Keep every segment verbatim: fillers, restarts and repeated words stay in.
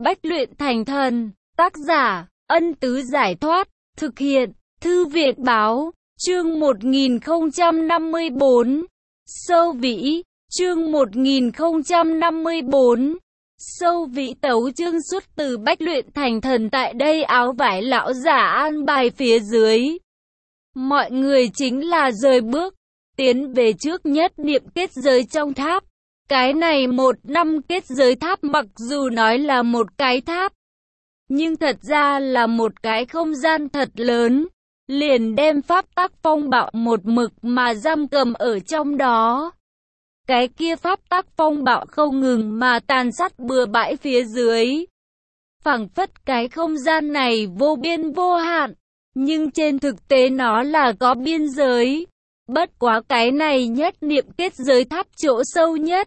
Bách luyện thành thần, tác giả, Ân Tứ Giải Thoát, thực hiện, Thư viện Báo, chương một nghìn không trăm năm mươi bốn, Sâu Vĩ, chương một nghìn không trăm năm mươi bốn, Sâu Vĩ tấu chương xuất từ Bách luyện thành thần. Tại đây áo vải lão giả an bài phía dưới. Mọi người chính là rời bước, tiến về trước nhất niệm kết giới trong tháp. Cái này một năm kết giới tháp mặc dù nói là một cái tháp, nhưng thật ra là một cái không gian thật lớn, liền đem pháp tắc phong bạo một mực mà giam cầm ở trong đó. Cái kia pháp tắc phong bạo không ngừng mà tàn sát bừa bãi phía dưới. Phảng phất cái không gian này vô biên vô hạn, nhưng trên thực tế nó là có biên giới. Bất quá cái này nhất niệm kết giới tháp chỗ sâu nhất,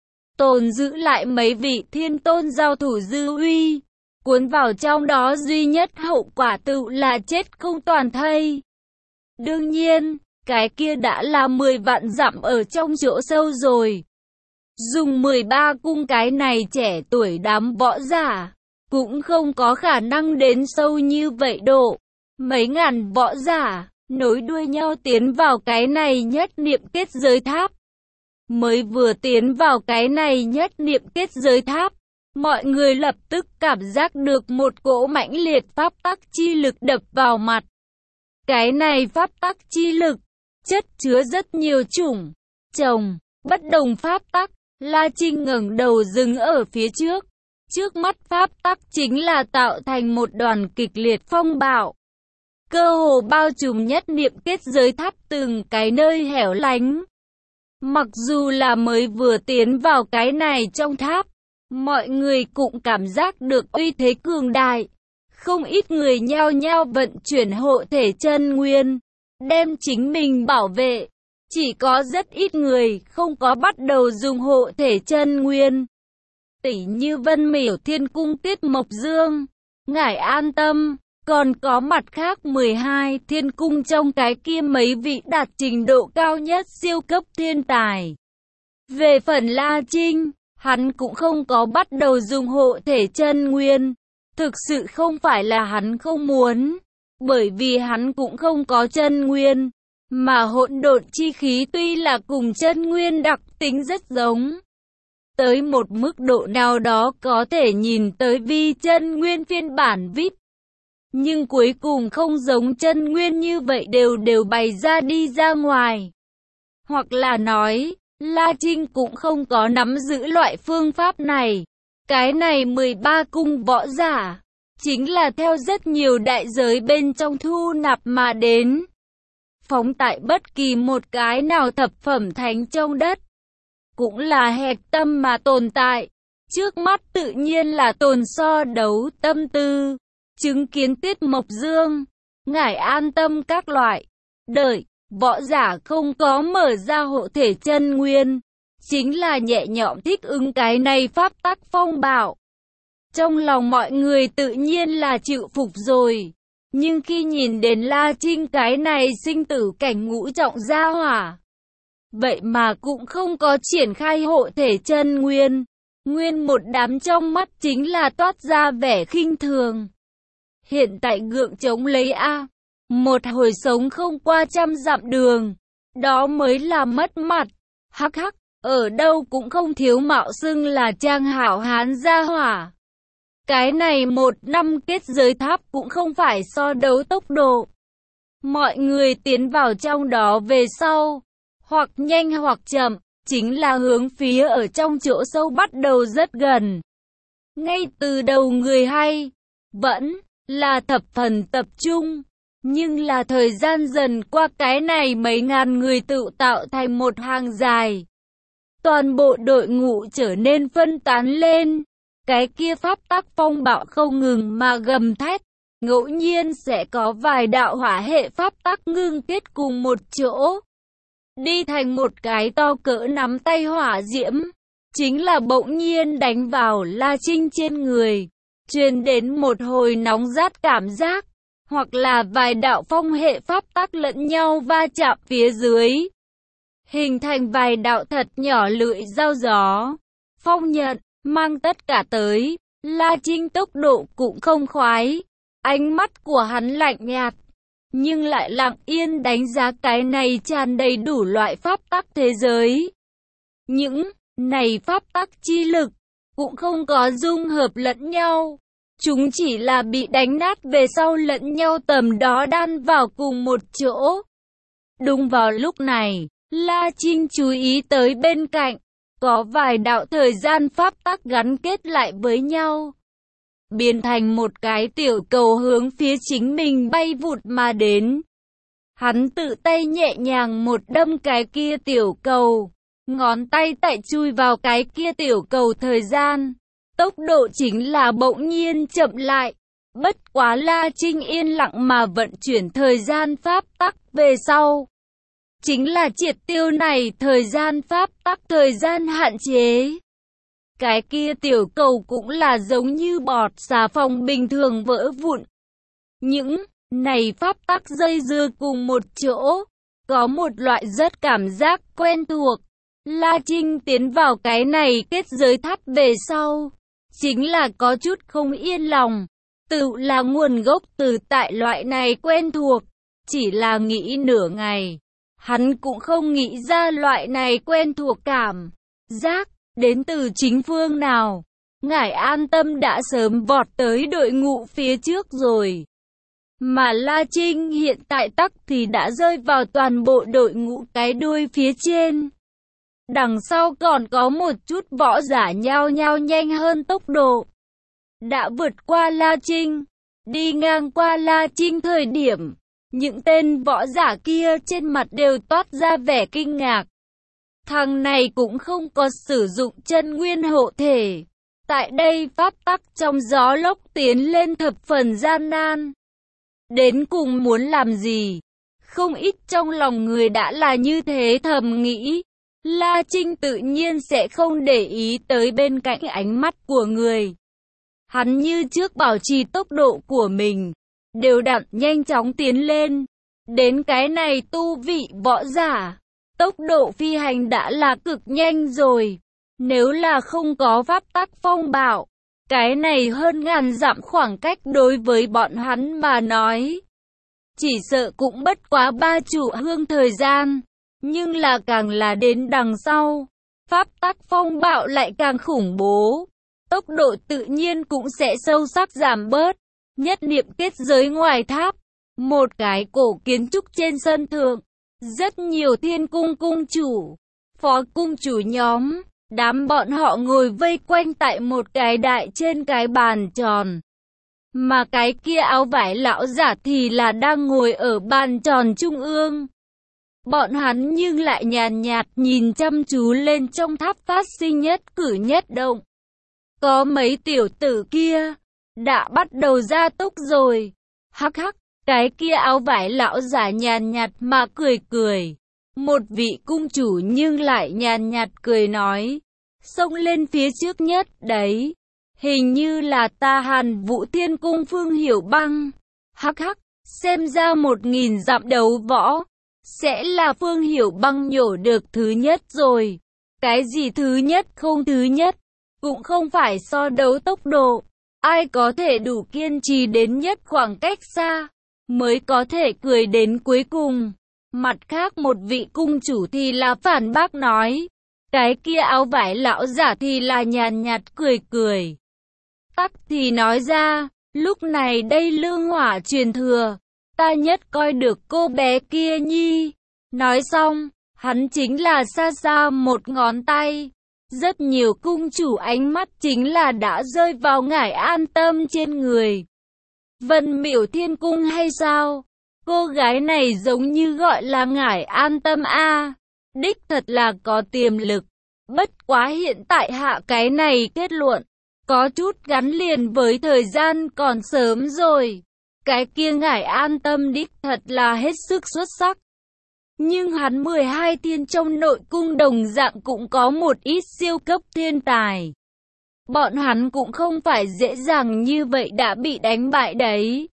tồn giữ lại mấy vị thiên tôn giao thủ dư uy, cuốn vào trong đó duy nhất hậu quả tự là chết không toàn thây. Đương nhiên, cái kia đã là mười vạn dặm ở trong chỗ sâu rồi. Dùng mười ba cung cái này trẻ tuổi đám võ giả, cũng không có khả năng đến sâu như vậy độ. Mấy ngàn võ giả, nối đuôi nhau tiến vào cái này nhất niệm kết giới tháp. Mới vừa tiến vào cái này nhất niệm kết giới tháp, mọi người lập tức cảm giác được một cỗ mãnh liệt pháp tắc chi lực đập vào mặt. Cái này pháp tắc chi lực, chất chứa rất nhiều chủng, chồng, bất đồng pháp tắc. La Trinh ngẩng đầu dừng ở phía trước. Trước mắt pháp tắc chính là tạo thành một đoàn kịch liệt phong bạo. Cơ hồ bao trùm nhất niệm kết giới tháp từng cái nơi hẻo lánh. Mặc dù là mới vừa tiến vào cái này trong tháp, mọi người cũng cảm giác được uy thế cường đại. Không ít người nhao nhao vận chuyển hộ thể chân nguyên, đem chính mình bảo vệ. Chỉ có rất ít người không có bắt đầu dùng hộ thể chân nguyên. Tỷ như Vân Miểu Thiên Cung Tiết Mộc Dương, ngài an tâm. Còn có mặt khác mười hai thiên cung trong cái kia mấy vị đạt trình độ cao nhất siêu cấp thiên tài. Về phần La Trinh, hắn cũng không có bắt đầu dùng hộ thể chân nguyên. Thực sự không phải là hắn không muốn, bởi vì hắn cũng không có chân nguyên. Mà hỗn độn chi khí tuy là cùng chân nguyên đặc tính rất giống, tới một mức độ nào đó có thể nhìn tới vi chân nguyên phiên bản vê i pê. Nhưng cuối cùng không giống chân nguyên như vậy đều đều bày ra đi ra ngoài. Hoặc là nói, La Trinh cũng không có nắm giữ loại phương pháp này. Cái này mười ba cung võ giả, chính là theo rất nhiều đại giới bên trong thu nạp mà đến. Phóng tại bất kỳ một cái nào thập phẩm thánh trong đất, cũng là hạch tâm mà tồn tại. Trước mắt tự nhiên là tồn so đấu tâm tư. Chứng kiến Tiết Mộc Dương, ngài an tâm các loại. Đợi, võ giả không có mở ra hộ thể chân nguyên, chính là nhẹ nhõm thích ứng cái này pháp tắc phong bạo. Trong lòng mọi người tự nhiên là chịu phục rồi. Nhưng khi nhìn đến La Trinh cái này sinh tử cảnh ngũ trọng gia hỏa, vậy mà cũng không có triển khai hộ thể chân nguyên. Nguyên một đám trong mắt chính là toát ra vẻ khinh thường. Hiện tại gượng chống lấy A, một hồi sống không qua trăm dặm đường, đó mới là mất mặt. Hắc hắc, ở đâu cũng không thiếu mạo xưng là trang hảo hán gia hỏa. Cái này một năm kết giới tháp cũng không phải so đấu tốc độ. Mọi người tiến vào trong đó về sau, hoặc nhanh hoặc chậm, chính là hướng phía ở trong chỗ sâu bắt đầu rất gần. Ngay từ đầu người hay, vẫn là thập phần tập trung, nhưng là thời gian dần qua cái này mấy ngàn người tự tạo thành một hàng dài. Toàn bộ đội ngũ trở nên phân tán lên, cái kia pháp tắc phong bạo không ngừng mà gầm thét, ngẫu nhiên sẽ có vài đạo hỏa hệ pháp tắc ngưng kết cùng một chỗ, đi thành một cái to cỡ nắm tay hỏa diễm, chính là bỗng nhiên đánh vào La Trinh trên người. Truyền đến một hồi nóng rát cảm giác, hoặc là vài đạo phong hệ pháp tắc lẫn nhau va chạm phía dưới, hình thành vài đạo thật nhỏ lưỡi dao gió, phong nhận, mang tất cả tới, La Trinh tốc độ cũng không khoái, ánh mắt của hắn lạnh nhạt, nhưng lại lặng yên đánh giá cái này tràn đầy đủ loại pháp tắc thế giới. Những này pháp tắc chi lực cũng không có dung hợp lẫn nhau, chúng chỉ là bị đánh nát về sau lẫn nhau tầm đó đan vào cùng một chỗ. Đúng vào lúc này, La Trinh chú ý tới bên cạnh, có vài đạo thời gian pháp tắc gắn kết lại với nhau, biến thành một cái tiểu cầu hướng phía chính mình bay vụt mà đến. Hắn tự tay nhẹ nhàng một đâm cái kia tiểu cầu, ngón tay tại chui vào cái kia tiểu cầu thời gian. Tốc độ chính là bỗng nhiên chậm lại, bất quá La Trinh yên lặng mà vận chuyển thời gian pháp tắc về sau. Chính là triệt tiêu này thời gian pháp tắc thời gian hạn chế. Cái kia tiểu cầu cũng là giống như bọt xà phòng bình thường vỡ vụn. Những này pháp tắc dây dưa cùng một chỗ, có một loại rất cảm giác quen thuộc. La Trinh tiến vào cái này kết giới tháp về sau, chính là có chút không yên lòng. Tự là nguồn gốc từ tại loại này quen thuộc, chỉ là nghĩ nửa ngày. Hắn cũng không nghĩ ra loại này quen thuộc cảm giác đến từ chính phương nào. Ngải An Tâm đã sớm vọt tới đội ngũ phía trước rồi, mà La Trinh hiện tại tắc thì đã rơi vào toàn bộ đội ngũ cái đuôi phía trên. Đằng sau còn có một chút võ giả nhao nhao nhanh hơn tốc độ, đã vượt qua La Trinh. Đi ngang qua La Trinh thời điểm, những tên võ giả kia trên mặt đều toát ra vẻ kinh ngạc. Thằng này cũng không có sử dụng chân nguyên hộ thể. Tại đây pháp tắc trong gió lốc tiến lên thập phần gian nan. Đến cùng muốn làm gì? Không ít trong lòng người đã là như thế thầm nghĩ. La Trinh tự nhiên sẽ không để ý tới bên cạnh ánh mắt của người. Hắn như trước bảo trì tốc độ của mình, đều đặn nhanh chóng tiến lên. Đến cái này tu vị võ giả, tốc độ phi hành đã là cực nhanh rồi. Nếu là không có pháp tắc phong bạo, cái này hơn ngàn dặm khoảng cách đối với bọn hắn mà nói, chỉ sợ cũng bất quá ba trụ hương thời gian. Nhưng là càng là đến đằng sau, pháp tắc phong bạo lại càng khủng bố. Tốc độ tự nhiên cũng sẽ sâu sắc giảm bớt. Nhất niệm kết giới ngoài tháp, một cái cổ kiến trúc trên sân thượng, rất nhiều thiên cung cung chủ, phó cung chủ nhóm, đám bọn họ ngồi vây quanh tại một cái đại trên cái bàn tròn. Mà cái kia áo vải lão giả thì là đang ngồi ở bàn tròn trung ương. Bọn hắn nhưng lại nhàn nhạt nhìn chăm chú lên trong tháp phát sinh nhất cử nhất động. Có mấy tiểu tử kia đã bắt đầu ra tốc rồi. Hắc hắc, cái kia áo vải lão giả nhàn nhạt mà cười cười. Một vị cung chủ nhưng lại nhàn nhạt cười nói, xông lên phía trước nhất đấy, hình như là ta Hàn Vũ Thiên Cung Phương Hiểu Băng. Hắc hắc, xem ra một nghìn dặm đấu võ, sẽ là Phương Hiểu Băng nhổ được thứ nhất rồi. Cái gì thứ nhất không thứ nhất, cũng không phải so đấu tốc độ. Ai có thể đủ kiên trì đến nhất khoảng cách xa, mới có thể cười đến cuối cùng. Mặt khác một vị cung chủ thì là phản bác nói, cái kia áo vải lão giả thì là nhàn nhạt cười cười. Tắc thì nói ra, lúc này đây lương hỏa truyền thừa, ta nhất coi được cô bé kia nhi. Nói xong, hắn chính là xa xa một ngón tay. Rất nhiều cung chủ ánh mắt chính là đã rơi vào Ngải An Tâm trên người. Vân Miểu Thiên Cung hay sao? Cô gái này giống như gọi là Ngải An Tâm a, đích thật là có tiềm lực. Bất quá hiện tại hạ cái này kết luận, có chút gắn liền với thời gian còn sớm rồi. Cái kia Ngải An Tâm đích thật là hết sức xuất sắc. Nhưng hắn mười hai thiên trong nội cung đồng dạng cũng có một ít siêu cấp thiên tài. Bọn hắn cũng không phải dễ dàng như vậy đã bị đánh bại đấy.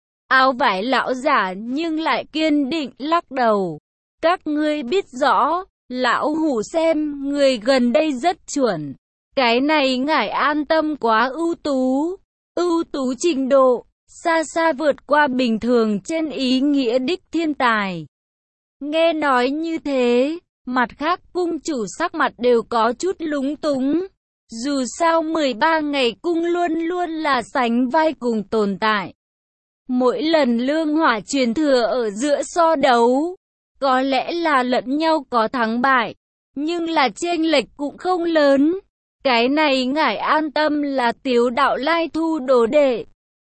Áo vải lão giả nhưng lại kiên định lắc đầu. Các ngươi biết rõ, lão hủ xem người gần đây rất chuẩn. Cái này ngài an tâm quá ưu tú, ưu tú trình độ, xa xa vượt qua bình thường trên ý nghĩa đích thiên tài. Nghe nói như thế, mặt khác cung chủ sắc mặt đều có chút lúng túng. Dù sao mười ba ngày cung luôn luôn là sánh vai cùng tồn tại. Mỗi lần lương hỏa truyền thừa ở giữa so đấu, có lẽ là lẫn nhau có thắng bại, nhưng là chênh lệch cũng không lớn. Cái này ngài an tâm là Tiếu Đạo Lai thu đồ đệ,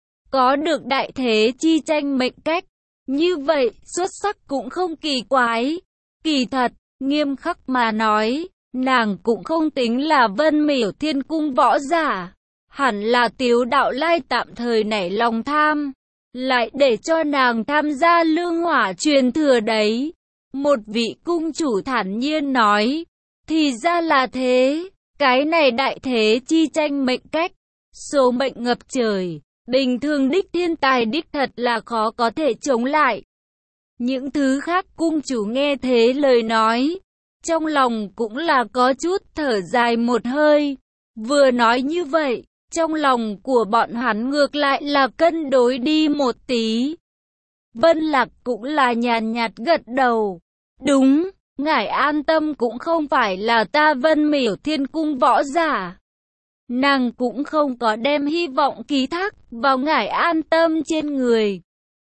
có được đại thế chi tranh mệnh cách, như vậy xuất sắc cũng không kỳ quái. Kỳ thật, nghiêm khắc mà nói, nàng cũng không tính là Vân Miểu Thiên Cung võ giả, hẳn là Tiếu Đạo Lai tạm thời nảy lòng tham, lại để cho nàng tham gia lương hỏa truyền thừa đấy. Một vị cung chủ thản nhiên nói, thì ra là thế, cái này đại thế chi tranh mệnh cách, số mệnh ngập trời, bình thường đích thiên tài đích thật là khó có thể chống lại. Những thứ khác cung chủ nghe thế lời nói, trong lòng cũng là có chút thở dài một hơi. Vừa nói như vậy, trong lòng của bọn hắn ngược lại là cân đối đi một tí. Vân Lạc cũng là nhàn nhạt gật đầu. Đúng, ngài an tâm cũng không phải là ta Vân Miểu Thiên Cung võ giả. Nàng cũng không có đem hy vọng ký thác vào ngài an tâm trên người.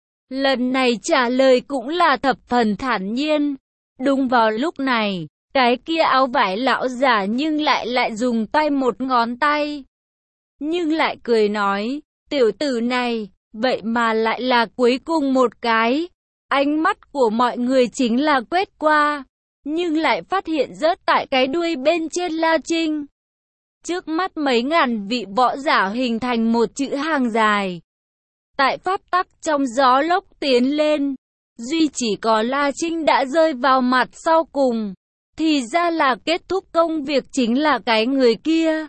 Lần này trả lời cũng là thập phần thản nhiên. Đúng vào lúc này, cái kia áo vải lão giả nhưng lại lại dùng tay một ngón tay. Nhưng lại cười nói, tiểu tử này, vậy mà lại là cuối cùng một cái. Ánh mắt của mọi người chính là quét qua, nhưng lại phát hiện rớt tại cái đuôi bên trên La Trinh. Trước mắt mấy ngàn vị võ giả hình thành một chữ hàng dài. Tại pháp tắc trong gió lốc tiến lên, duy chỉ có La Trinh đã rơi vào mặt sau cùng. Thì ra là kết thúc công việc chính là cái người kia.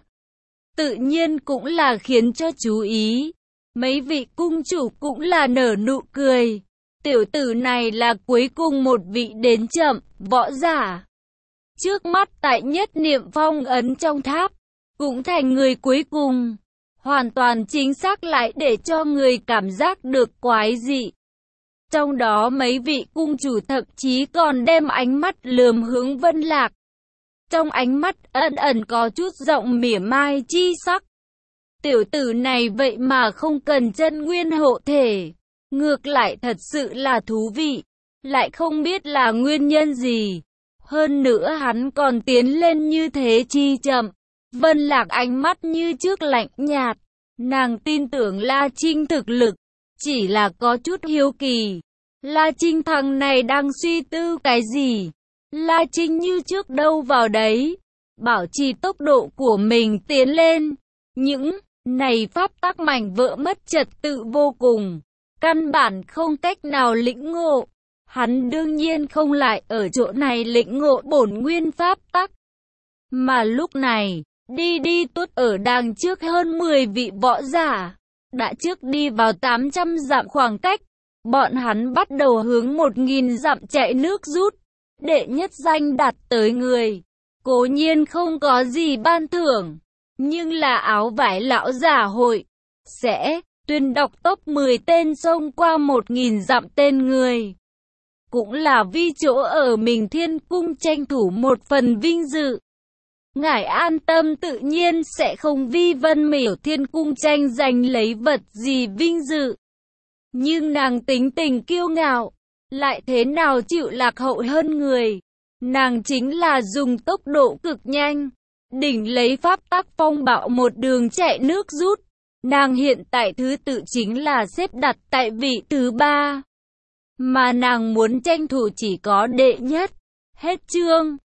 Tự nhiên cũng là khiến cho chú ý. Mấy vị cung chủ cũng là nở nụ cười. Tiểu tử này là cuối cùng một vị đến chậm, võ giả. Trước mắt tại nhất niệm phong ấn trong tháp, cũng thành người cuối cùng. Hoàn toàn chính xác lại để cho người cảm giác được quái dị. Trong đó mấy vị cung chủ thậm chí còn đem ánh mắt lườm hướng Vân Lạc. Trong ánh mắt ẩn ẩn có chút giọng mỉa mai chi sắc. Tiểu tử này vậy mà không cần chân nguyên hộ thể. Ngược lại thật sự là thú vị. Lại không biết là nguyên nhân gì. Hơn nữa hắn còn tiến lên như thế chi chậm. Vân Lạc ánh mắt như trước lạnh nhạt. Nàng tin tưởng La Trinh thực lực. Chỉ là có chút hiếu kỳ. La Trinh thằng này đang suy tư cái gì? La Trinh như trước đâu vào đấy. Bảo trì tốc độ của mình tiến lên. Những này pháp tắc mảnh vỡ mất trật tự vô cùng. Căn bản không cách nào lĩnh ngộ. Hắn đương nhiên không lại ở chỗ này lĩnh ngộ bổn nguyên pháp tắc. Mà lúc này, đi đi tốt ở đằng trước hơn mười vị võ giả. Đã trước đi vào tám trăm dặm khoảng cách. Bọn hắn bắt đầu hướng một nghìn dặm chạy nước rút. Đệ nhất danh đạt tới người. Cố nhiên không có gì ban thưởng. Nhưng là áo vải lão giả hội. Sẽ tuyên đọc top mười tên xông qua một nghìn dặm tên người. Cũng là vì chỗ ở mình Thiên Cung tranh thủ một phần vinh dự. Ngài an tâm tự nhiên sẽ không vi Vân Miểu Thiên Cung tranh giành lấy vật gì vinh dự. Nhưng nàng tính tình kiêu ngạo, lại thế nào chịu lạc hậu hơn người. Nàng chính là dùng tốc độ cực nhanh, đỉnh lấy pháp tắc phong bạo một đường chạy nước rút. Nàng hiện tại thứ tự chính là xếp đặt tại vị thứ ba. Mà nàng muốn tranh thủ chỉ có đệ nhất. Hết chương.